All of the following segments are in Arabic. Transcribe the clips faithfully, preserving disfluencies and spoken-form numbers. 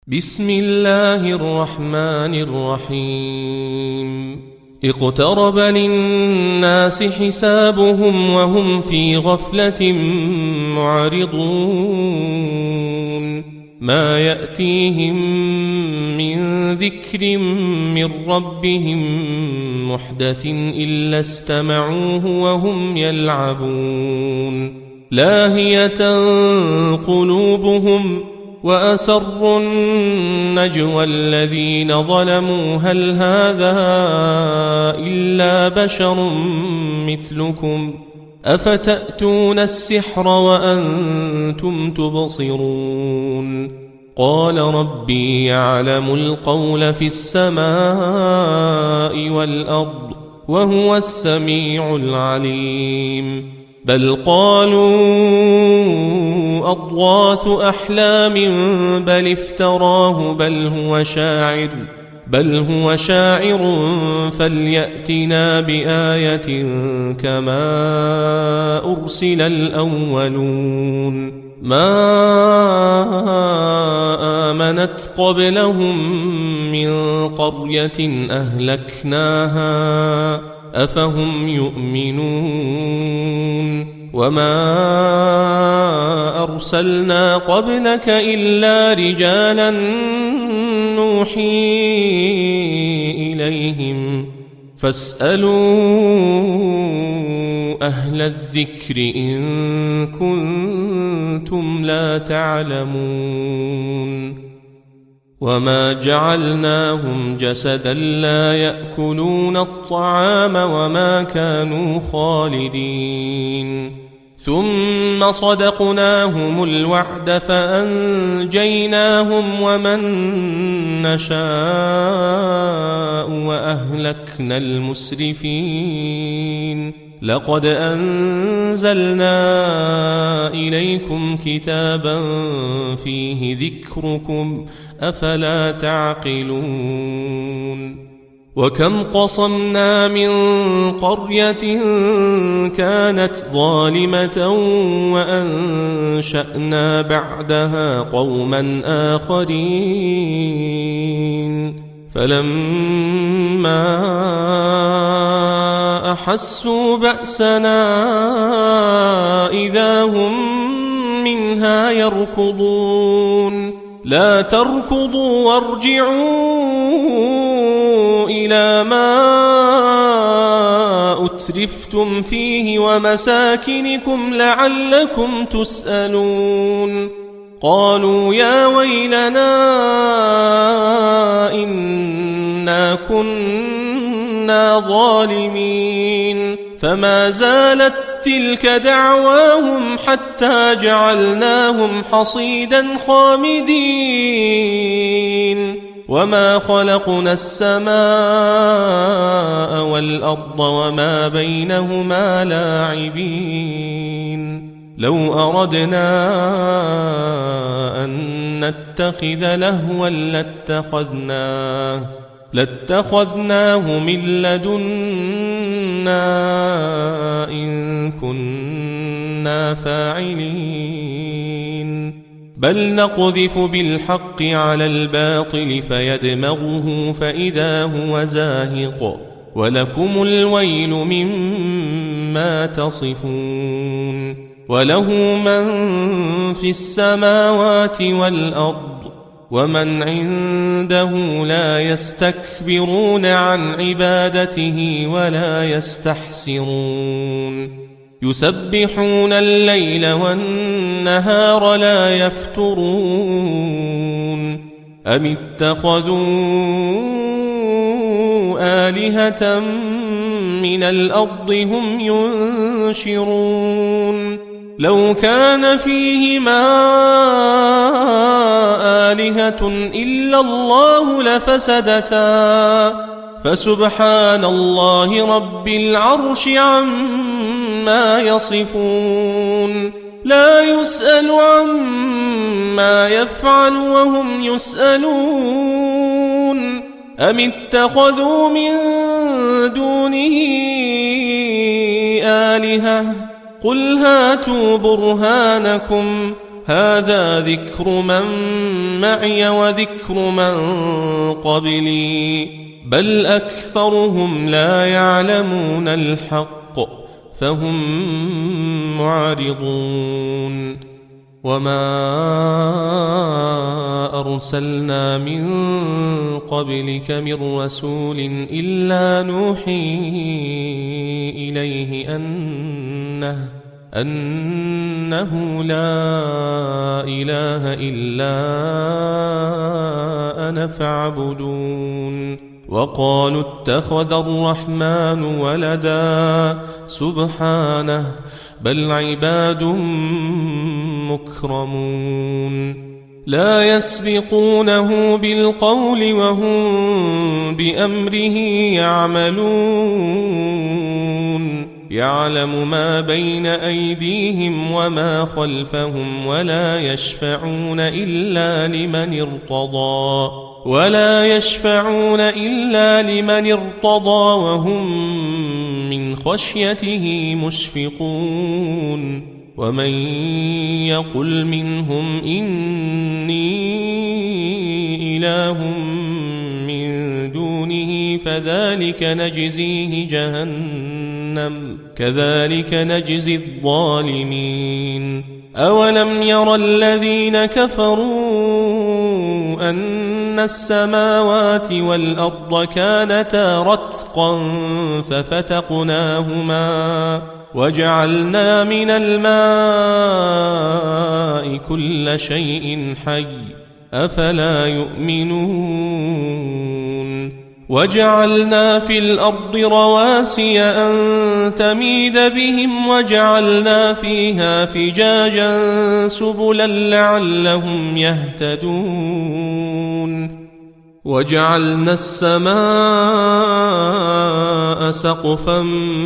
بسم الله الرحمن الرحيم اقترب للناس حسابهم وهم في غفلة معرضون ما يأتيهم من ذكر من ربهم محدث إلا استمعوه وهم يلعبون لاهية قلوبهم وأسروا النجوى الذين ظلموا هل هذا إلا بشر مثلكم أفتأتون السحر وأنتم تبصرون قال ربي يعلم القول في السماء والأرض وهو السميع العليم بل قالوا أضغاث أحلام بل افتراه بل هو شاعر بل هو شاعر فليأتنا بآية كما أرسل الأولون ما آمنت قبلهم من قرية أهلكناها أفهم يؤمنون وما أرسلنا قبلك إلا رجالا نوحي إليهم فاسألوا أهل الذكر إن كنتم لا تعلمون وما جعلناهم جسدا لا يأكلون الطعام وما كانوا خالدين ثم صدقناهم الوعد فأنجيناهم ومن نشاء وأهلكنا المسرفين لقد أنزلنا إليكم كتابا فيه ذكركم أفلا تعقلون وكم قصمنا من قرية كانت ظالمة وأنشأنا بعدها قوما آخرين فلما أحسوا بأسنا إذا هم منها يركضون لا تركضوا وارجعوا إلى ما أترفتم فيه ومساكنكم لعلكم تسألون قالوا يا ويلنا إنا كنا ظالمين فما زالت تلك دعواهم حتى جعلناهم حصيدا خامدين وما خلقنا السماء والأرض وما بينهما لاعبين لو أردنا أن نتخذ لهوا لاتخذناه لاتخذناه من لدنا إن كنا فاعلين بل نقذف بالحق على الباطل فيدمغه فإذا هو زاهق ولكم الويل مما تصفون وله من في السماوات والأرض ومن عنده لا يستكبرون عن عبادته ولا يستحسرون يسبحون الليل والنهار لا يفترون أم اتخذوا آلهة من الأرض هم ينشرون لو كان فيهما آلهة إلا الله لفسدتا فسبحان الله رب العرش عما يصفون لا يسأل عما يفعل وهم يسألون أم اتخذوا من دونه آلهة قل هاتوا برهانكم هذا ذكر من معي وذكر من قبلي بل أكثرهم لا يعلمون الحق فهم معرضون وما أرسلنا من قبلك من رسول إلا نوحي إليه أنه أنه لا إله إلا أنا فاعبدون وقالوا اتخذ الرحمن ولدا سبحانه بل عباد مكرمون لا يسبقونه بالقول وهم بأمره يعملون يعلم ما بين أيديهم وما خلفهم ولا يشفعون إلا لمن ارتضى ولا يشفعون إلا لمن ارتضى وهم من خشيته مشفقون ومن يقل منهم إني إله من دونه فذلك نجزيه جهنم كذلك نجزي الظالمين أولم ير الذين كفروا أن السماوات والأرض كانتا رتقا ففتقناهما وجعلنا من الماء كل شيء حي أفلا يؤمنون وجعلنا في الأرض رواسي أن تميد بهم وجعلنا فيها فجاجا سبلا لعلهم يهتدون وجعلنا السماء سقفا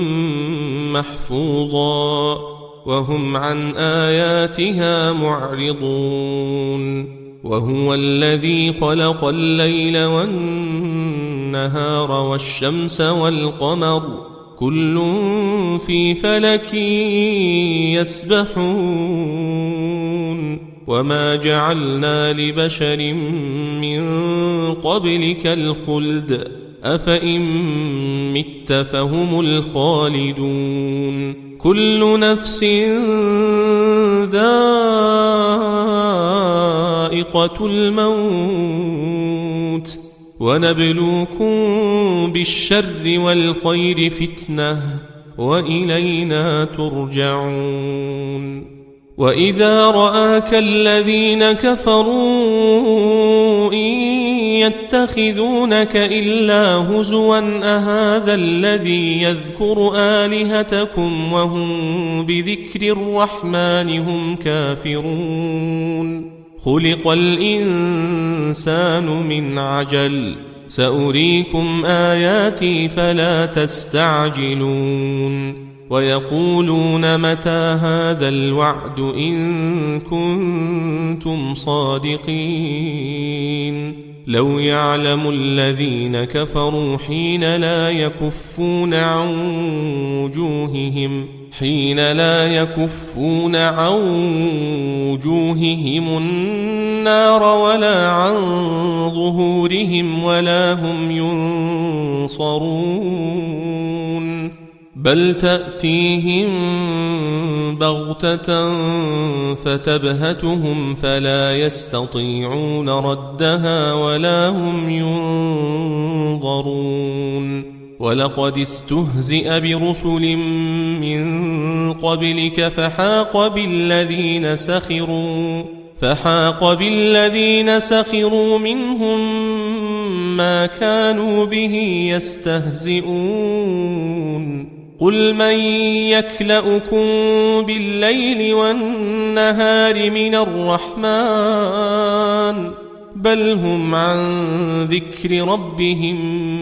محفوظا وهم عن آياتها معرضون وهو الذي خلق الليل والنهار والشمس والقمر كل في فلك يسبحون وما جعلنا لبشر من قبلك الخلد أفإن مت فهم الخالدون كل نفس ذائقة الموت ونبلوكم بالشر والخير فتنة وإلينا ترجعون وإذا رآك الذين كفروا إن يتخذونك إلا هزوا أهذا الذي يذكر آلهتكم وهم بذكر الرحمن هم كافرون خلق الإنسان من عجل سأريكم آياتي فلا تستعجلون ويقولون متى هذا الوعد إن كنتم صادقين لو يعلم الذين كفروا حين لا يكفون عن وجوههم حين لا يكفون عن وجوههم النار ولا عن ظهورهم ولا هم ينصرون بل تأتيهم بغتة فتبهتهم فلا يستطيعون ردها ولا هم ينظرون ولقد استهزئ برسل من قبلك فحاق بالذين سخروا فحاق بالذين سخروا منهم ما كانوا به يستهزئون قل من يكلؤكم بالليل والنهار من الرحمن بل هم عن ذكر ربهم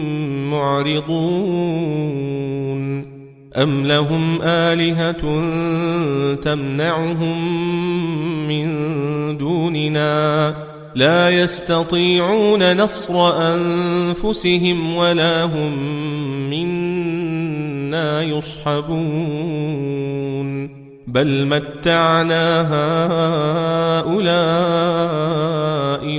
معرضون أم لهم آلهة تمنعهم من دوننا لا يستطيعون نصر أنفسهم ولا هم منا يصحبون بل متعنا هؤلاء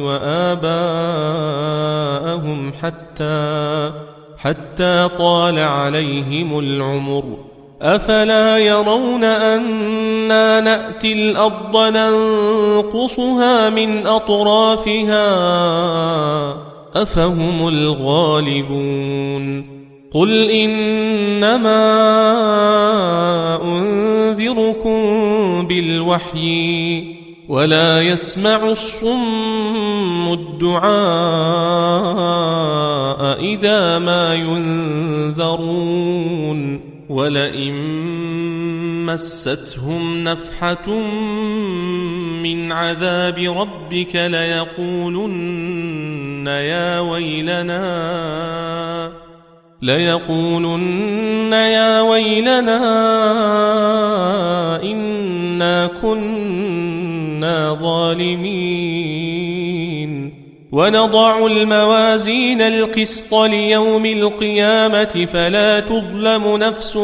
وآباءهم حتى حتى طال عليهم العمر أفلا يرون أنا نأتي الأرض ننقصها من أطرافها أفهم الغالبون قل إنما أنذركم بالوحي ولا يسمع الصم الدعاء إذا ما ينذرون ولئن مستهم نفحة من عذاب ربك ليقولن يا ويلنا ليقولن يا ويلنا إنا كنا ظالمين ونضع الموازين القسط ليوم القيامة فلا تظلم نفس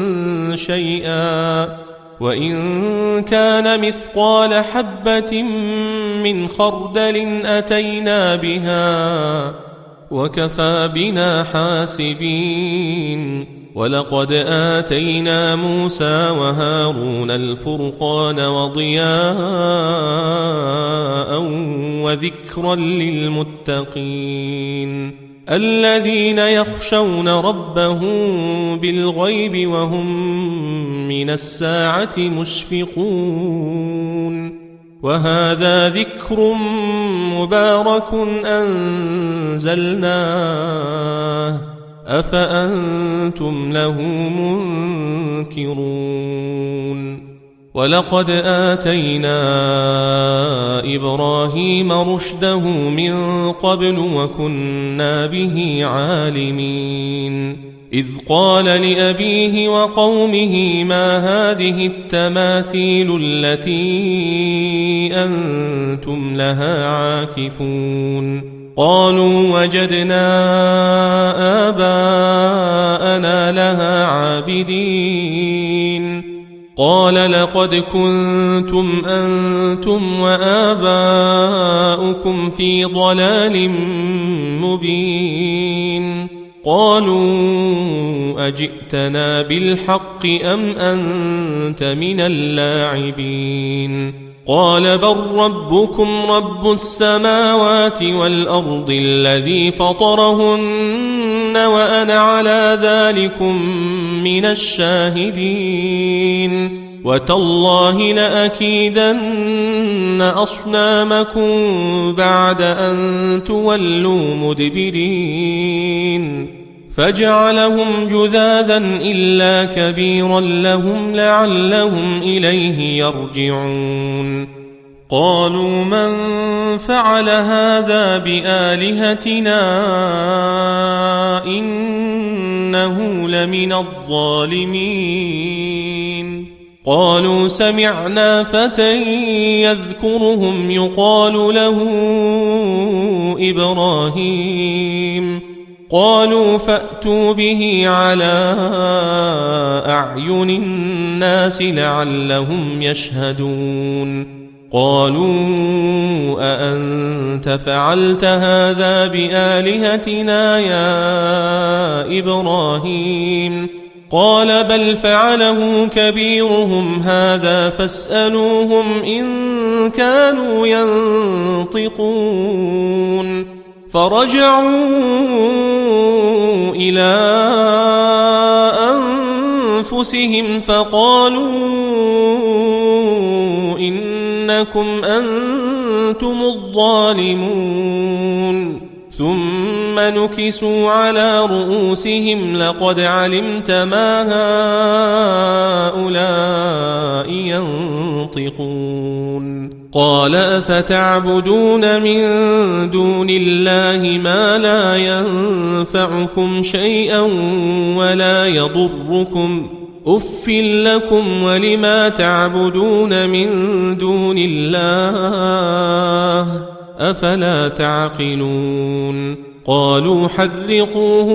شيئا وإن كان مثقال حبة من خردل أتينا بها وكفى بنا حاسبين ولقد آتينا موسى وهارون الفرقان وضياء وذكرا للمتقين الذين يخشون ربهم بالغيب وهم من الساعة مشفقون وهذا ذكر مبارك أنزلناه أفأنتم له منكرون ولقد آتينا إبراهيم رشده من قبل وكنا به عالمين إذ قال لأبيه وقومه ما هذه التماثيل التي أنتم لها عاكفون قالوا وجدنا آباءنا لها عابدين قال لقد كنتم أنتم وآباؤكم في ضلال مبين قالوا أجئتنا بالحق أم أنت من اللاعبين قال بل ربكم رب السماوات والأرض الذي فطرهن وأنا على ذلكم من الشاهدين وتالله لأكيدن أصنامكم بعد أن تولوا مدبرين فجعلهم جذاذا إلا كبيرا لهم لعلهم إليه يرجعون قالوا من فعل هذا بآلهتنا إنه لمن الظالمين قالوا سمعنا فتى يذكرهم يقال له إبراهيم قالوا فأتوا به على أعين الناس لعلهم يشهدون قالوا أأنت فعلت هذا بآلهتنا يا إبراهيم قال بل فعله كبيرهم هذا فاسألوهم إن كانوا ينطقون فرجعوا إلى أنفسهم فقالوا إنكم أنتم الظالمون ثم نكسوا على رؤوسهم لقد علمت ما هؤلاء ينطقون قال أفتعبدون من دون الله ما لا ينفعكم شيئا ولا يضركم أف لكم ولما تعبدون من دون الله أفلا تعقلون قالوا حرقوه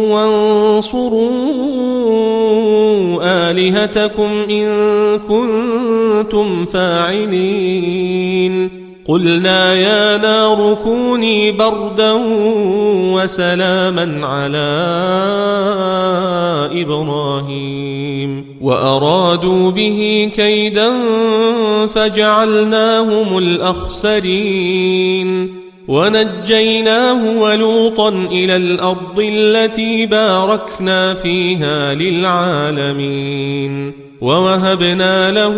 وانصروا آلهتكم إن كنتم فاعلين قلنا يا نار كوني بردا وسلاما على إبراهيم وأرادوا به كيدا فجعلناهم الأخسرين ونجيناه ولوطا إلى الأرض التي باركنا فيها للعالمين ووهبنا له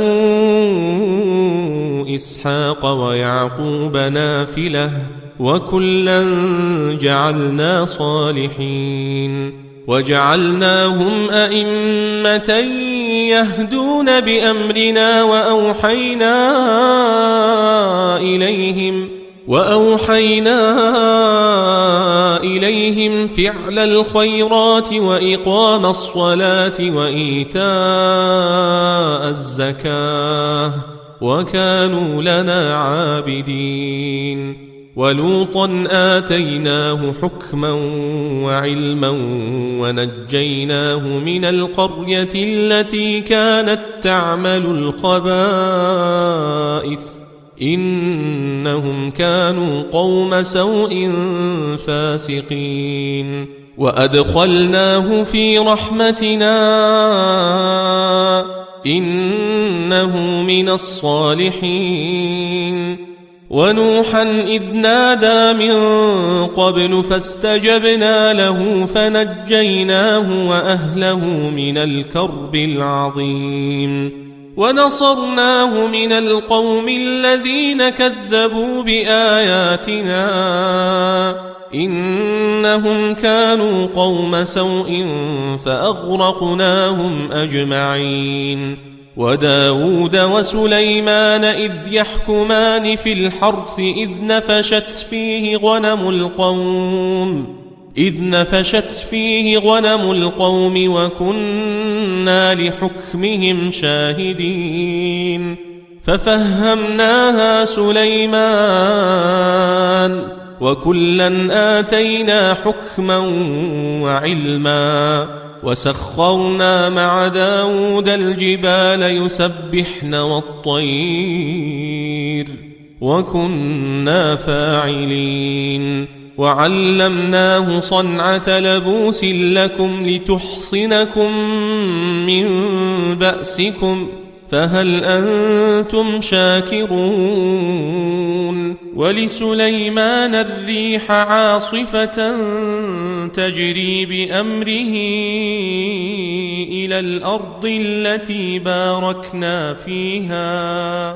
إسحاق ويعقوب نافلة وكلا جعلنا صالحين وجعلناهم أئمة يهدون بأمرنا وأوحينا إليهم وأوحينا إليهم فعل الخيرات وإقام الصلاة وإيتاء الزكاة وكانوا لنا عابدين ولوطا آتيناه حكما وعلما ونجيناه من القرية التي كانت تعمل الخبائث إنهم كانوا قوم سوء فاسقين وأدخلناه في رحمتنا إنه من الصالحين ونوحا إذ نادى من قبل فاستجبنا له فنجيناه وأهله من الكرب العظيم ونصرناه من القوم الذين كذبوا بآياتنا إنهم كانوا قوم سوء فأغرقناهم أجمعين وداود وسليمان إذ يحكمان في الحرث إذ نفشت فيه غنم القوم إذ نفشت فيه غنم القوم وكنا لحكمهم شاهدين ففهمناها سليمان وكلا آتينا حكما وعلما وسخرنا مع داود الجبال يسبحن والطير وكنا فاعلين وعلمناه صنعة لبوس لكم لتحصنكم من بأسكم فهل أنتم شاكرون ولسليمان الريح عاصفة تجري بأمره إلى الأرض التي باركنا فيها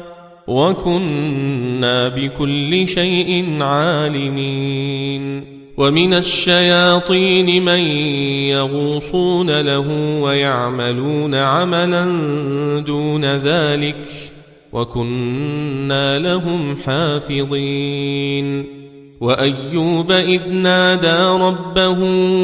وكنا بكل شيء عالمين ومن الشياطين من يغوصون له ويعملون عملا دون ذلك وكنا لهم حافظين وأيوب إذ نادى ربه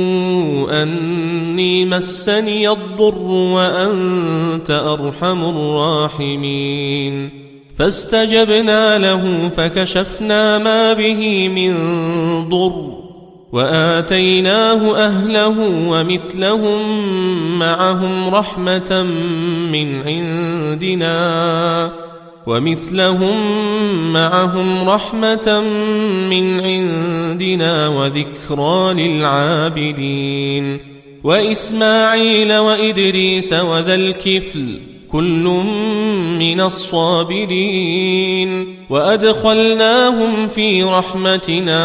أني مسني الضر وأنت أرحم الراحمين فاستجبنا له فكشفنا ما به من ضر وآتيناه أهله ومثلهم معهم رحمة من عندنا ومثلهم معهم رحمة من عندنا وذكرى للعابدين وإسماعيل وإدريس وذا الكفل كل من الصابرين وأدخلناهم في رحمتنا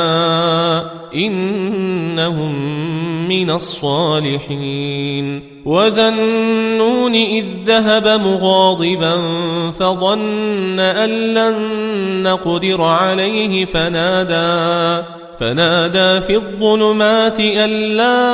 إنهم من الصالحين وذا النون إذ ذهب مغاضبا فظن أن لن نقدر عليه فنادى فنادى في الظلمات أن لا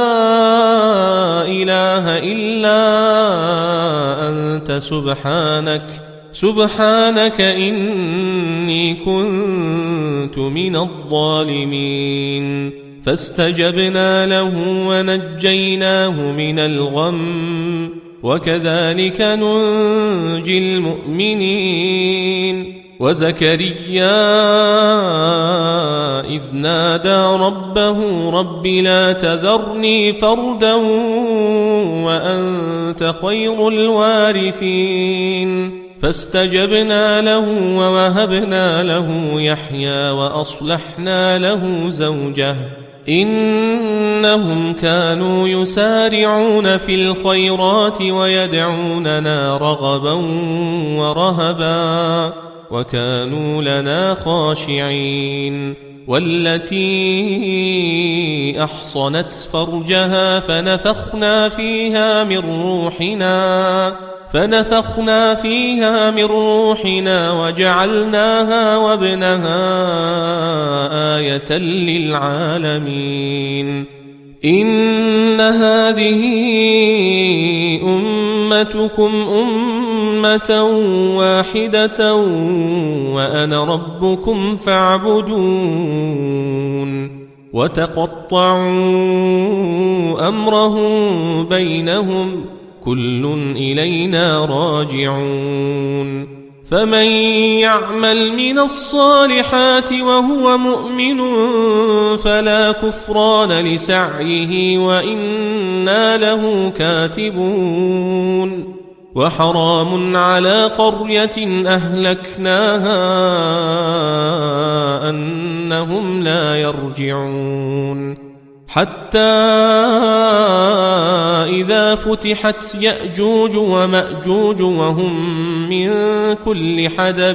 إله إلا أنت سبحانك سبحانك إني كنت من الظالمين فاستجبنا له ونجيناه من الغم وكذلك ننجي المؤمنين وزكريا إذ نادى ربه رب لا تذرني فردا وأنت خير الوارثين فاستجبنا له ووهبنا له يحيى وأصلحنا له زوجه إنهم كانوا يسارعون في الخيرات ويدعوننا رغبا ورهبا وكانوا لنا خاشعين والتي أحصنت فرجها فنفخنا فيها من روحنا فنفخنا فيها من روحنا وجعلناها وابنها آية للعالمين إن هذه أمتكم أمة واحدة وأنا ربكم فاعبدون وتقطعوا أمرهم بينهم كل إلينا راجعون فمن يعمل من الصالحات وهو مؤمن فلا كفران لسعيه وإنا له كاتبون وحرام على قرية أهلكناها أنهم لا يرجعون حتى إذا فتحت يأجوج ومأجوج وهم من كل حدب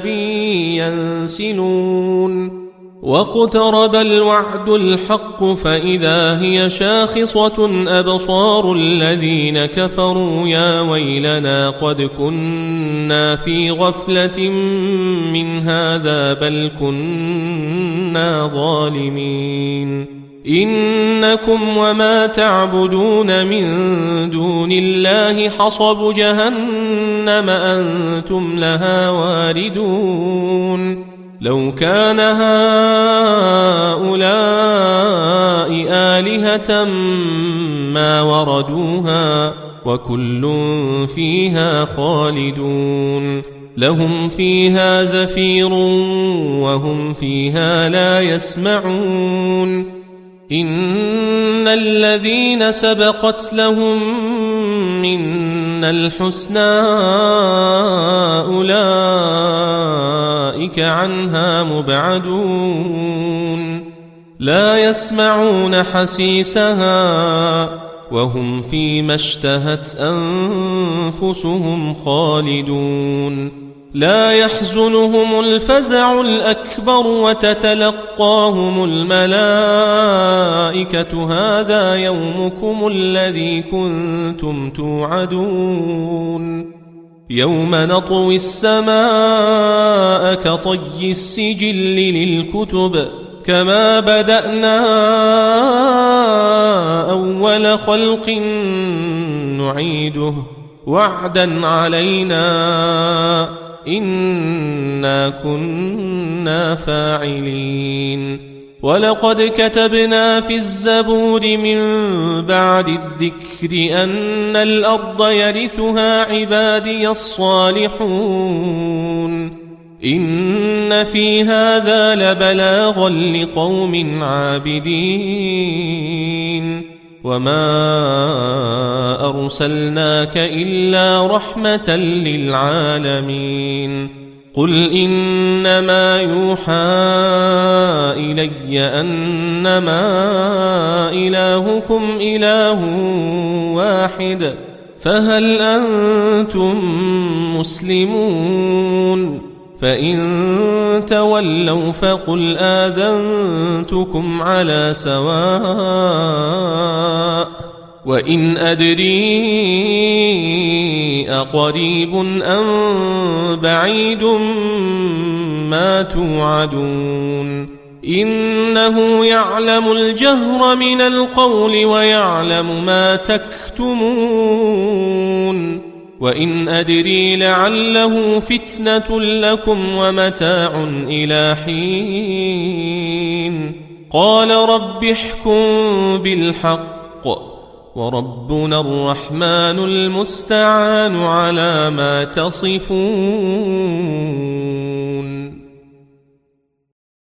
ينسلون واقترب الوعد الحق فإذا هي شاخصة أبصار الذين كفروا يا ويلنا قد كنا في غفلة من هذا بل كنا ظالمين إنكم وما تعبدون من دون الله حصب جهنم أنتم لها واردون لو كان هؤلاء آلهة ما وردوها وكل فيها خالدون لهم فيها زفير وهم فيها لا يسمعون إن الذين سبقت لهم منا الحسنى أولئك عنها مبعدون لا يسمعون حسيسها وهم فيما اشتهت أنفسهم خالدون لا يحزنهم الفزع الأكبر وتتلقاهم الملائكة هذا يومكم الذي كنتم توعدون يوم نطوي السماء كطي السجل للكتب كما بدأنا أول خلق نعيده وعدا علينا إنا كنا فاعلين ولقد كتبنا في الزبور من بعد الذكر أن الأرض يرثها عبادي الصالحون إن في هذا لبلاغا لقوم عابدين وما أرسلناك إلا رحمة للعالمين قل إنما يوحى إلي أنما إلهكم إله واحد فهل أنتم مسلمون فإن تولوا فقل آذنتكم على سواء وإن أدري أقريب أم بعيد ما توعدون إنه يعلم الجهر من القول ويعلم ما تكتمون وإن أدري لعله فتنة لكم ومتاع إلى حين قال رب احكم بالحق وربنا الرحمن المستعان على ما تصفون.